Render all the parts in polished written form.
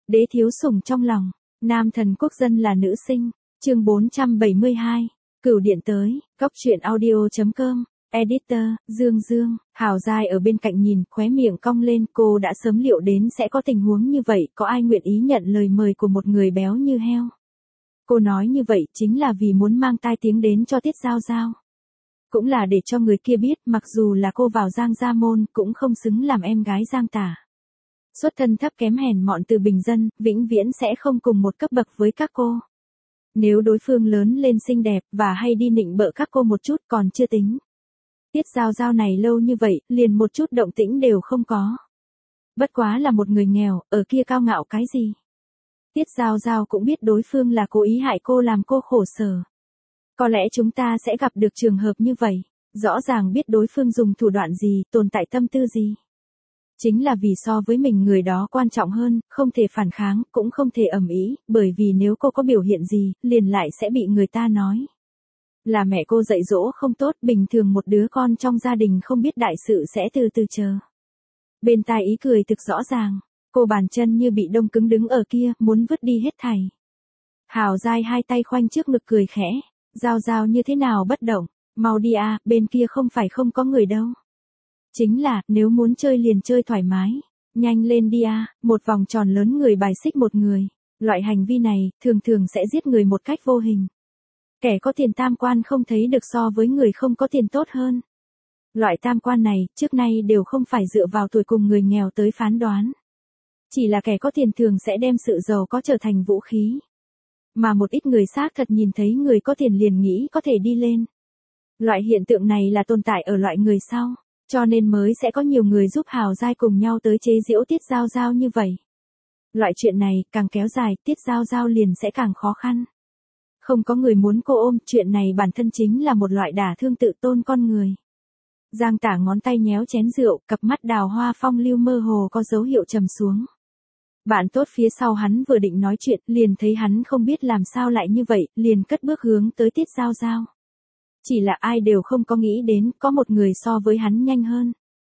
Đế thiếu sủng trong lòng, nam thần quốc dân là nữ sinh, chương 472, Cửu điện tới, góc truyện audio.com, editor, Dương, Hào Giai ở bên cạnh nhìn, khóe miệng cong lên, cô đã sớm liệu đến sẽ có tình huống như vậy, có ai nguyện ý nhận lời mời của một người béo như heo. Cô nói như vậy chính là vì muốn mang tai tiếng đến cho Tiết Giao Giao. Cũng là để cho người kia biết mặc dù là cô vào Giang gia môn cũng không xứng làm em gái Giang Tả. Xuất thân thấp kém hèn mọn từ bình dân, vĩnh viễn sẽ không cùng một cấp bậc với các cô. Nếu đối phương lớn lên xinh đẹp và hay đi nịnh bợ các cô một chút còn chưa tính. Tiết Giao Giao này lâu như vậy, liền một chút động tĩnh đều không có. Bất quá là một người nghèo, ở kia cao ngạo cái gì. Tiết Giao Giao cũng biết đối phương là cố ý hại cô làm cô khổ sở. Có lẽ chúng ta sẽ gặp được trường hợp như vậy, rõ ràng biết đối phương dùng thủ đoạn gì, tồn tại tâm tư gì. Chính là vì so với mình người đó quan trọng hơn, không thể phản kháng, cũng không thể ầm ĩ, bởi vì nếu cô có biểu hiện gì, liền lại sẽ bị người ta nói. Là mẹ cô dạy dỗ không tốt, bình thường một đứa con trong gia đình không biết đại sự sẽ từ từ chờ. Bên tai ý cười thực rõ ràng, cô bàn chân như bị đông cứng đứng ở kia, muốn vứt đi hết thảy. Hào Giai hai tay khoanh trước ngực cười khẽ, Giao Giao như thế nào bất động, mau đi à, bên kia không phải không có người đâu. Chính là, nếu muốn chơi liền chơi thoải mái, nhanh lên đi à, một vòng tròn lớn người bài xích một người. Loại hành vi này, thường thường sẽ giết người một cách vô hình. Kẻ có tiền tam quan không thấy được so với người không có tiền tốt hơn. Loại tam quan này, trước nay đều không phải dựa vào tuổi cùng người nghèo tới phán đoán. Chỉ là kẻ có tiền thường sẽ đem sự giàu có trở thành vũ khí. Mà một ít người xác thật nhìn thấy người có tiền liền nghĩ có thể đi lên. Loại hiện tượng này là tồn tại ở loại người sau, cho nên mới sẽ có nhiều người giúp Hào Giai cùng nhau tới chế giễu Tiết Giao Giao như vậy. Loại chuyện này, càng kéo dài, Tiết Giao Giao liền sẽ càng khó khăn. Không có người muốn cô ôm, chuyện này bản thân chính là một loại đả thương tự tôn con người. Giang Tả ngón tay nhéo chén rượu, cặp mắt đào hoa phong lưu mơ hồ có dấu hiệu trầm xuống. Bạn tốt phía sau hắn vừa định nói chuyện, liền thấy hắn không biết làm sao lại như vậy, liền cất bước hướng tới Tiết Giao Giao. Chỉ là ai đều không có nghĩ đến, có một người so với hắn nhanh hơn.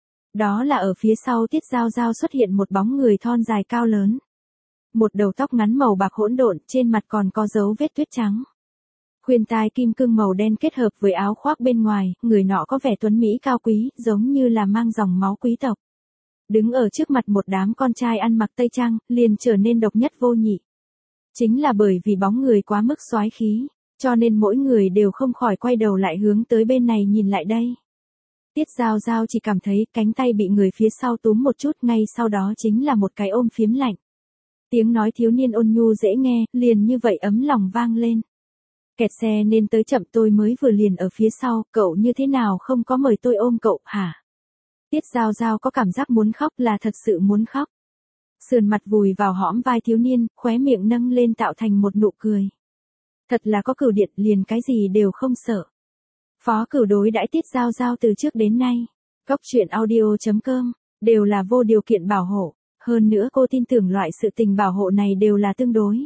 Đó là ở phía sau Tiết Giao Giao xuất hiện một bóng người thon dài cao lớn. Một đầu tóc ngắn màu bạc hỗn độn, trên mặt còn có dấu vết tuyết trắng. Khuyên tai kim cương màu đen kết hợp với áo khoác bên ngoài, người nọ có vẻ tuấn mỹ cao quý, giống như là mang dòng máu quý tộc. Đứng ở trước mặt một đám con trai ăn mặc tây trang, liền trở nên độc nhất vô nhị. Chính là bởi vì bóng người quá mức soái khí, cho nên mỗi người đều không khỏi quay đầu lại hướng tới bên này nhìn lại đây. Tiết Giao Giao chỉ cảm thấy cánh tay bị người phía sau túm một chút, ngay sau đó chính là một cái ôm phiếm lạnh. Tiếng nói thiếu niên ôn nhu dễ nghe, liền như vậy ấm lòng vang lên. Kẹt xe nên tới chậm, tôi mới vừa liền ở phía sau, cậu như thế nào không có mời tôi ôm cậu hả? Tiết Giao Giao có cảm giác muốn khóc, là thật sự muốn khóc. Sườn mặt vùi vào hõm vai thiếu niên, khóe miệng nâng lên tạo thành một nụ cười. Thật là có Cửu điện, liền cái gì đều không sợ. Phó Cửu đối đãi Tiết Giao Giao từ trước đến nay. Góc truyện audio.com, đều là vô điều kiện bảo hộ. Hơn nữa cô tin tưởng loại sự tình bảo hộ này đều là tương đối.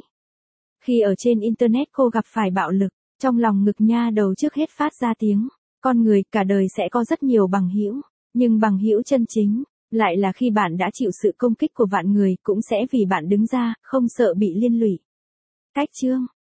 Khi ở trên Internet cô gặp phải bạo lực, trong lòng ngực nha đầu trước hết phát ra tiếng. Con người cả đời sẽ có rất nhiều bằng hữu, nhưng bằng hữu chân chính, lại là khi bạn đã chịu sự công kích của vạn người cũng sẽ vì bạn đứng ra, không sợ bị liên lụy. Cách chương